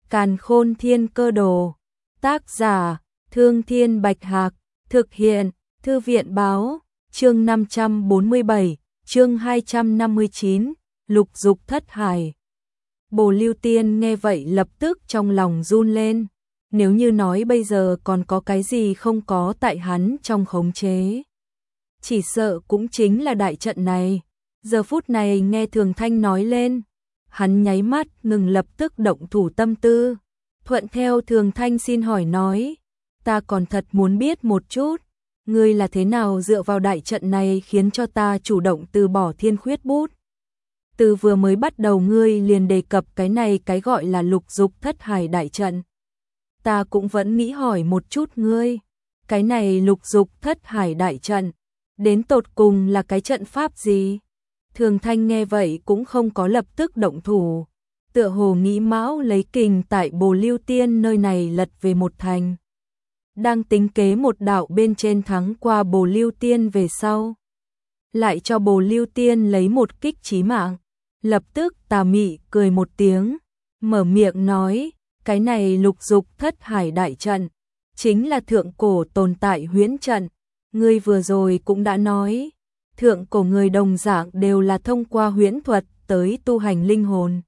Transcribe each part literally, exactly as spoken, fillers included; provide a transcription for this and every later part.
Càn Khôn Thiên Cơ Đồ. Tác giả: Thương Thiên Bạch Hạc. Thực hiện: Thư viện Báo. Chương năm trăm bốn mươi bảy, chương hai trăm năm mươi chín, Lục Dục Thất Hải. Bồ Lưu Tiên nghe vậy lập tức trong lòng run lên. Nếu như nói bây giờ còn có cái gì không có tại hắn trong khống chế, chỉ sợ cũng chính là đại trận này. Giờ phút này nghe Thường Thanh nói lên, hắn nháy mắt ngừng lập tức động thủ tâm tư. Thuận theo Thường Thanh xin hỏi nói, ta còn thật muốn biết một chút, ngươi là thế nào dựa vào đại trận này khiến cho ta chủ động từ bỏ Thiên Khuyết Bút. Từ vừa mới bắt đầu ngươi liền đề cập cái này cái gọi là Lục Dục Thất Hải đại trận. Ta cũng vẫn nghĩ hỏi một chút ngươi, cái này Lục Dục Thất Hải đại trận, đến tột cùng là cái trận pháp gì? Thường Thanh nghe vậy cũng không có lập tức động thủ, tựa hồ nghĩ mão lấy kình tại Bồ Lưu Tiên nơi này lật về một thành. Đang tính kế một đạo bên trên thắng qua Bồ Lưu Tiên về sau, lại cho Bồ Lưu Tiên lấy một kích chí mạng. Lập tức Tà Mị cười một tiếng, mở miệng nói, cái này Lục Dục Thất Hải đại trận, chính là thượng cổ tồn tại huyễn trận. Ngươi vừa rồi cũng đã nói, thượng cổ người đồng dạng đều là thông qua huyễn thuật tới tu hành linh hồn,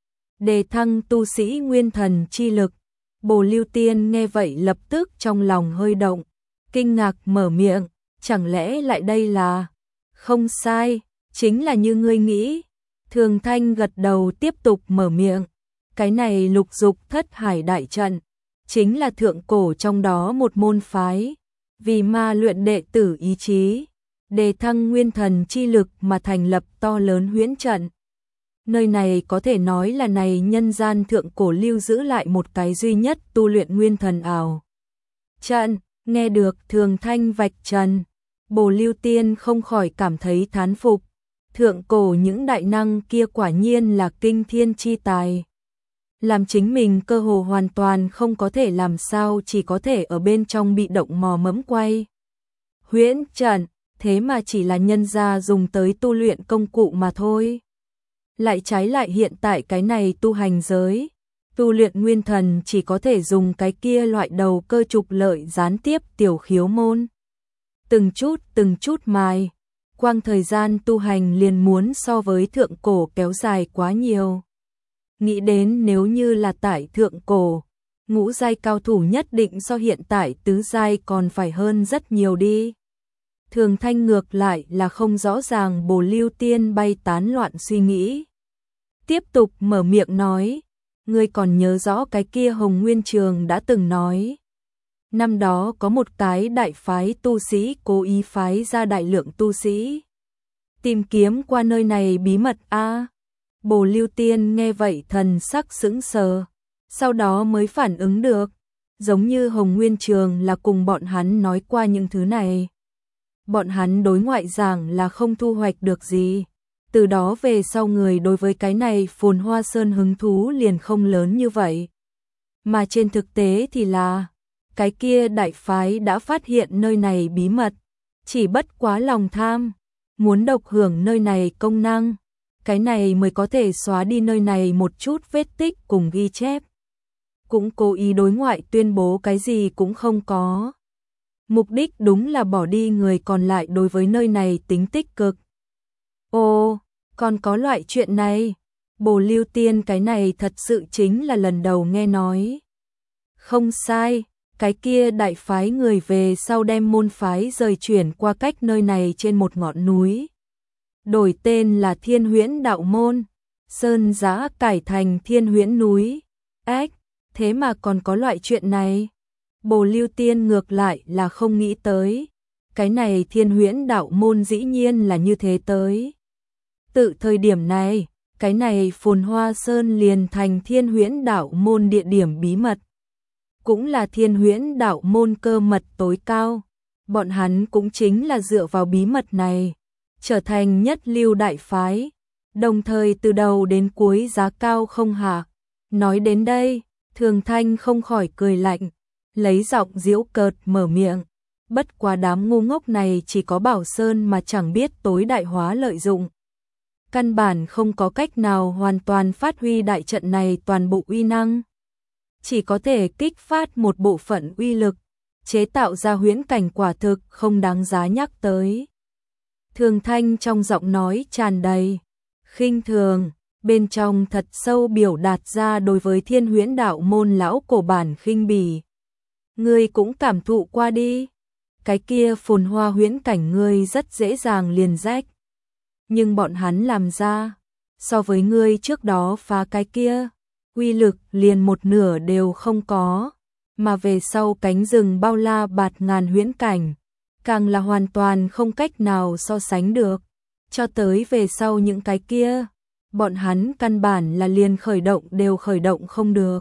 đề thăng tu sĩ nguyên thần chi lực. Bồ Lưu Tiên nghe vậy lập tức trong lòng hơi động, kinh ngạc mở miệng, chẳng lẽ lại đây là... Không sai, chính là như ngươi nghĩ. Thường Thanh gật đầu tiếp tục mở miệng, cái này Lục Dục Thất Hải đại trận, chính là thượng cổ trong đó một môn phái, vì ma luyện đệ tử ý chí, đề thăng nguyên thần chi lực mà thành lập to lớn huyễn trận. Nơi này có thể nói là này nhân gian thượng cổ lưu giữ lại một cái duy nhất tu luyện nguyên thần ảo trận. Nghe được Thường Thanh vạch trần, Bồ Lưu Tiên không khỏi cảm thấy thán phục. Thượng cổ những đại năng kia quả nhiên là kinh thiên chi tài, làm chính mình cơ hồ hoàn toàn không có thể làm sao, chỉ có thể ở bên trong bị động mò mẫm quay. Huyễn trận, thế mà chỉ là nhân gia dùng tới tu luyện công cụ mà thôi. Lại trái lại hiện tại cái này tu hành giới, tu luyện nguyên thần chỉ có thể dùng cái kia loại đầu cơ trục lợi gián tiếp tiểu khiếu môn. Từng chút từng chút mài, quang thời gian tu hành liền muốn so với thượng cổ kéo dài quá nhiều. Nghĩ đến nếu như là tại thượng cổ, ngũ giai cao thủ nhất định so hiện tại tứ giai còn phải hơn rất nhiều đi. Thường Thanh ngược lại là không rõ ràng Bồ Lưu Tiên bay tán loạn suy nghĩ. Tiếp tục mở miệng nói, ngươi còn nhớ rõ cái kia Hồng Nguyên Trường đã từng nói, năm đó có một cái đại phái tu sĩ cố ý phái ra đại lượng tu sĩ tìm kiếm qua nơi này bí mật a. À, Bồ Lưu Tiên nghe vậy thần sắc sững sờ, sau đó mới phản ứng được, giống như Hồng Nguyên Trường là cùng bọn hắn nói qua những thứ này. Bọn hắn đối ngoại giảng là không thu hoạch được gì, từ đó về sau người đối với cái này Phồn Hoa Sơn hứng thú liền không lớn như vậy. Mà trên thực tế thì là, cái kia đại phái đã phát hiện nơi này bí mật, chỉ bất quá lòng tham, muốn độc hưởng nơi này công năng, cái này mới có thể xóa đi nơi này một chút vết tích cùng ghi chép. Cũng cố ý đối ngoại tuyên bố cái gì cũng không có. Mục đích đúng là bỏ đi người còn lại đối với nơi này tính tích cực. Ồ, còn có loại chuyện này, Bồ Lưu Tiên cái này thật sự chính là lần đầu nghe nói. Không sai, cái kia đại phái người về sau đem môn phái rời chuyển qua cách nơi này trên một ngọn núi, đổi tên là Thiên Huyễn Đạo Môn, sơn giã cải thành Thiên Huyễn núi. Ếch, thế mà còn có loại chuyện này. Bồ Lưu Tiên ngược lại là không nghĩ tới, cái này Thiên Huyễn Đạo Môn dĩ nhiên là như thế tới. Tự thời điểm này, cái này Phồn Hoa Sơn liền thành Thiên Huyễn Đạo Môn địa điểm bí mật, cũng là Thiên Huyễn Đạo Môn cơ mật tối cao. Bọn hắn cũng chính là dựa vào bí mật này, trở thành nhất lưu đại phái, đồng thời từ đầu đến cuối giá cao không hạ. Nói đến đây, Thường Thanh không khỏi cười lạnh, lấy giọng giễu cợt mở miệng, bất quá đám ngu ngốc này chỉ có Bảo Sơn mà chẳng biết tối đại hóa lợi dụng, căn bản không có cách nào hoàn toàn phát huy đại trận này toàn bộ uy năng. chỉ có thể kích phát một bộ phận uy lực, chế tạo ra huyễn cảnh quả thực không đáng giá nhắc tới. Thường Thanh trong giọng nói tràn đầy khinh thường, bên trong thật sâu biểu đạt ra đối với Thiên Huyễn đạo môn lão cổ bản khinh bỉ. Ngươi cũng cảm thụ qua đi, cái kia phồn hoa huyễn cảnh ngươi rất dễ dàng liền rách. Nhưng bọn hắn làm ra, so với ngươi trước đó phá cái kia, uy lực liền một nửa đều không có, mà về sau cánh rừng bao la bạt ngàn huyễn cảnh, càng là hoàn toàn không cách nào so sánh được, cho tới về sau những cái kia, bọn hắn căn bản là liền khởi động đều khởi động không được.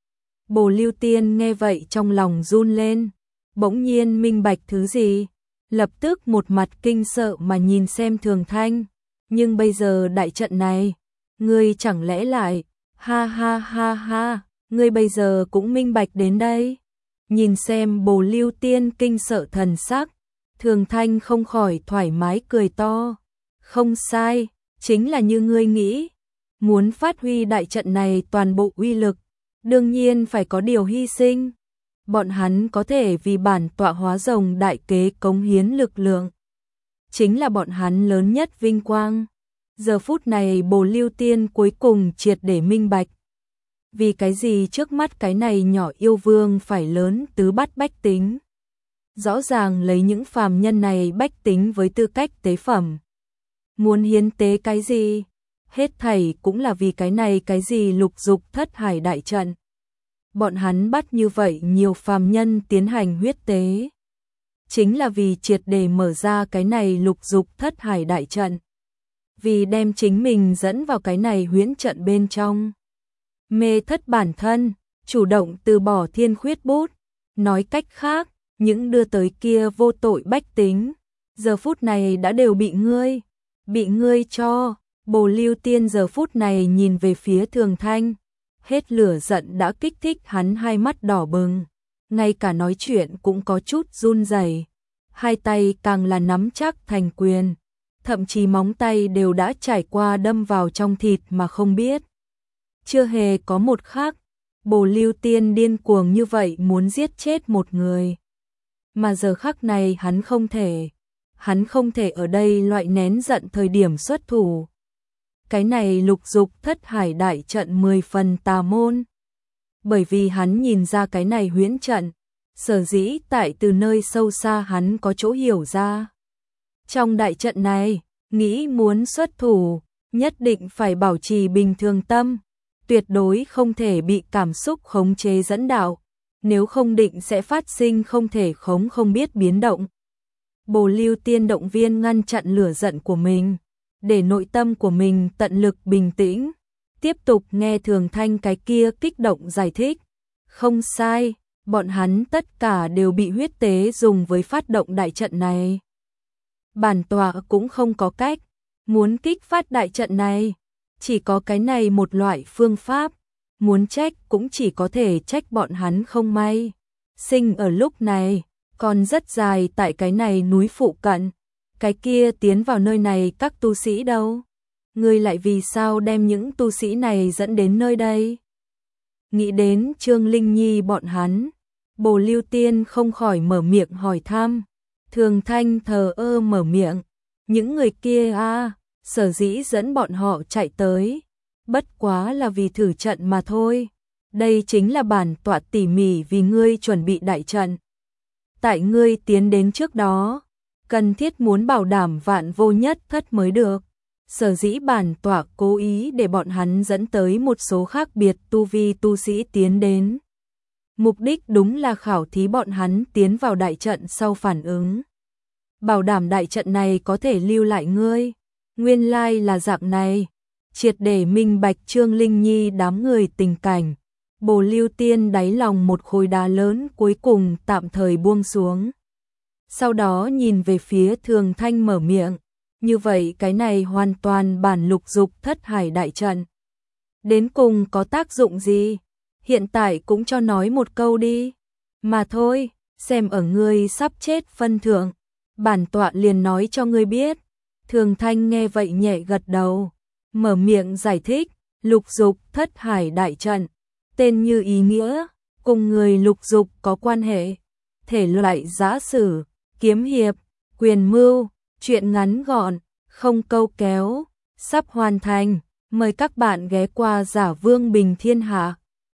Bồ Lưu Tiên nghe vậy trong lòng run lên, bỗng nhiên minh bạch thứ gì, lập tức một mặt kinh sợ mà nhìn xem Thường Thanh, nhưng bây giờ đại trận này, ngươi chẳng lẽ lại, ha ha ha ha, ngươi bây giờ cũng minh bạch đến đây. Nhìn xem Bồ Lưu Tiên kinh sợ thần sắc, Thường Thanh không khỏi thoải mái cười to, không sai, chính là như ngươi nghĩ, muốn phát huy đại trận này toàn bộ uy lực, đương nhiên phải có điều hy sinh. Bọn hắn có thể vì bản tọa hóa rồng đại kế cống hiến lực lượng, chính là bọn hắn lớn nhất vinh quang. Giờ phút này Bồ Lưu Tiên cuối cùng triệt để minh bạch. Vì cái gì trước mắt cái này nhỏ yêu vương phải lớn tứ bát bách tính. Rõ ràng lấy những phàm nhân này bách tính với tư cách tế phẩm. Muốn hiến tế cái gì? Hết thảy cũng là vì cái này cái gì lục dục thất hải đại trận. Bọn hắn bắt như vậy nhiều phàm nhân tiến hành huyết tế. Chính là vì triệt để mở ra cái này lục dục thất hải đại trận. Vì đem chính mình dẫn vào cái này huyễn trận bên trong. Mê thất bản thân, chủ động từ bỏ thiên khuyết bút. Nói cách khác, những đưa tới kia vô tội bách tính, giờ phút này đã đều bị ngươi, bị ngươi cho. Bồ Lưu Tiên giờ phút này nhìn về phía Thường Thanh, hết lửa giận đã kích thích hắn hai mắt đỏ bừng, ngay cả nói chuyện cũng có chút run rẩy, hai tay càng là nắm chắc thành quyền, thậm chí móng tay đều đã trải qua đâm vào trong thịt mà không biết. Chưa hề có một khắc, Bồ Lưu Tiên điên cuồng như vậy muốn giết chết một người. Mà giờ khắc này hắn không thể, hắn không thể ở đây loại nén giận thời điểm xuất thủ. Cái này lục dục thất hải đại trận mười phần tà môn. Bởi vì hắn nhìn ra cái này huyễn trận, sở dĩ tại từ nơi sâu xa hắn có chỗ hiểu ra. Trong đại trận này, nghĩ muốn xuất thủ, nhất định phải bảo trì bình thường tâm, tuyệt đối không thể bị cảm xúc khống chế dẫn đạo, nếu không định sẽ phát sinh không thể khống không biết biến động. Bồ Lưu Tiên động viên ngăn chặn lửa giận của mình, để nội tâm của mình tận lực bình tĩnh, tiếp tục nghe Thường Thanh cái kia kích động giải thích. Không sai, bọn hắn tất cả đều bị huyết tế dùng với phát động đại trận này. Bản tọa cũng không có cách, muốn kích phát đại trận này, chỉ có cái này một loại phương pháp, muốn trách cũng chỉ có thể trách bọn hắn không may. Sinh ở lúc này, còn rất dài tại cái này núi phụ cận. Cái kia tiến vào nơi này các tu sĩ đâu? Ngươi lại vì sao đem những tu sĩ này dẫn đến nơi đây? Nghĩ đến Trương Linh Nhi bọn hắn, Bồ Lưu Tiên không khỏi mở miệng hỏi thăm. Thường Thanh thờ ơ mở miệng, những người kia à, sở dĩ dẫn bọn họ chạy tới, bất quá là vì thử trận mà thôi. Đây chính là bản tọa tỉ mỉ vì ngươi chuẩn bị đại trận. Tại ngươi tiến đến trước đó, cần thiết muốn bảo đảm vạn vô nhất thất mới được. Sở dĩ bản tọa cố ý để bọn hắn dẫn tới một số khác biệt tu vi tu sĩ tiến đến. Mục đích đúng là khảo thí bọn hắn tiến vào đại trận sau phản ứng. Bảo đảm đại trận này có thể lưu lại ngươi. Nguyên lai là dạng này. Triệt để minh bạch Trương Linh Nhi đám người tình cảnh. Bồ Lưu Tiên đáy lòng một khối đá lớn cuối cùng tạm thời buông xuống. Sau đó nhìn về phía Thường Thanh mở miệng. Như vậy cái này hoàn toàn bản lục dục thất hải đại trận. Đến cùng có tác dụng gì? Hiện tại cũng cho nói một câu đi. Mà thôi, xem ở ngươi sắp chết phân thượng. Bản tọa liền nói cho ngươi biết. Thường Thanh nghe vậy nhẹ gật đầu. Mở miệng giải thích. Lục dục thất hải đại trận. Tên như ý nghĩa. cùng người lục dục có quan hệ, thể loại giã sử, kiếm hiệp, quyền mưu, truyện ngắn gọn, không câu kéo, sắp hoàn thành. Mời các bạn ghé qua Giả Vương Bình Thiên Hạ.